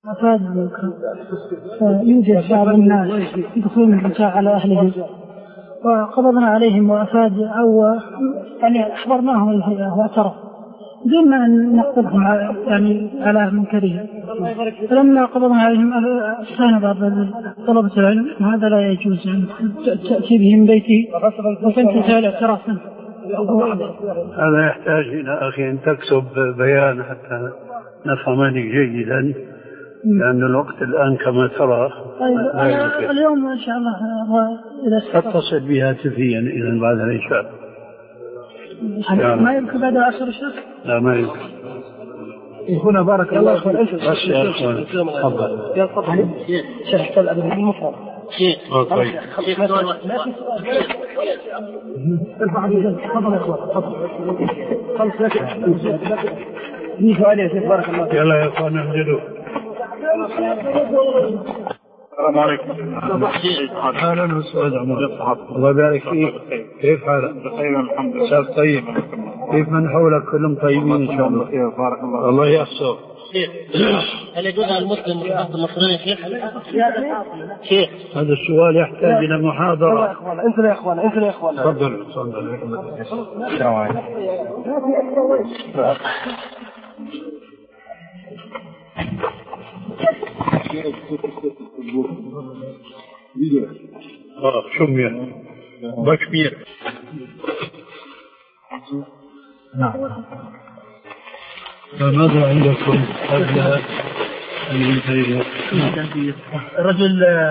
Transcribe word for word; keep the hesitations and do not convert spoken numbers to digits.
أفاد يوجد بعض الناس يدخلون الرجاء على أهلهم وقبضنا عليهم وأفاد أو يعني أخبرناهم الهيئة واعترف دون أن نقبضهم يعني على منكرهم. فلما قبضنا عليهم أفتانا بعض طلبة العلم هذا لا يجوز أن تأتي بهم بيتي وتنتهي الاعتراف منه. هذا يحتاج إلى أخي أن تكتب بيان حتى نفهمه جيدا لأن الوقت الآن كما ترى. طيب اليوم إن شاء الله اتصل بها هاتفيا إذا بعد العشاء. ما يمكن بعد عشر الشهر؟ لا ما يمكن. هنا بارك الله فيك. بس يا أخوان تفضل. يا تفضل. شيخ الأدب المفرد. شيخ. طيب. تفضل يا أخوان. تفضل. في سؤال يا شيخ بارك الله فيك. يلا يا أخوان انجلوا. السلام عليكم. أهلا وسهلا عمر. الله يبارك فيك. كيف حالك؟ بخير الحمد لله. شاف طيب. كيف من حولك كلهم طيبين إن شاء الله. بارك الله. الله يحفظك. هل يجوز على المسلم رفض النصراني شيخ؟ شيخ هذا السؤال يحتاج إلى محاضرة. انزل يا اخوان انزل يا اخوان. تفضل تفضل. السلام عليكم. آه شمية بشمير. نعم. فماذا عندكم قبل أن ينتهي؟ رجل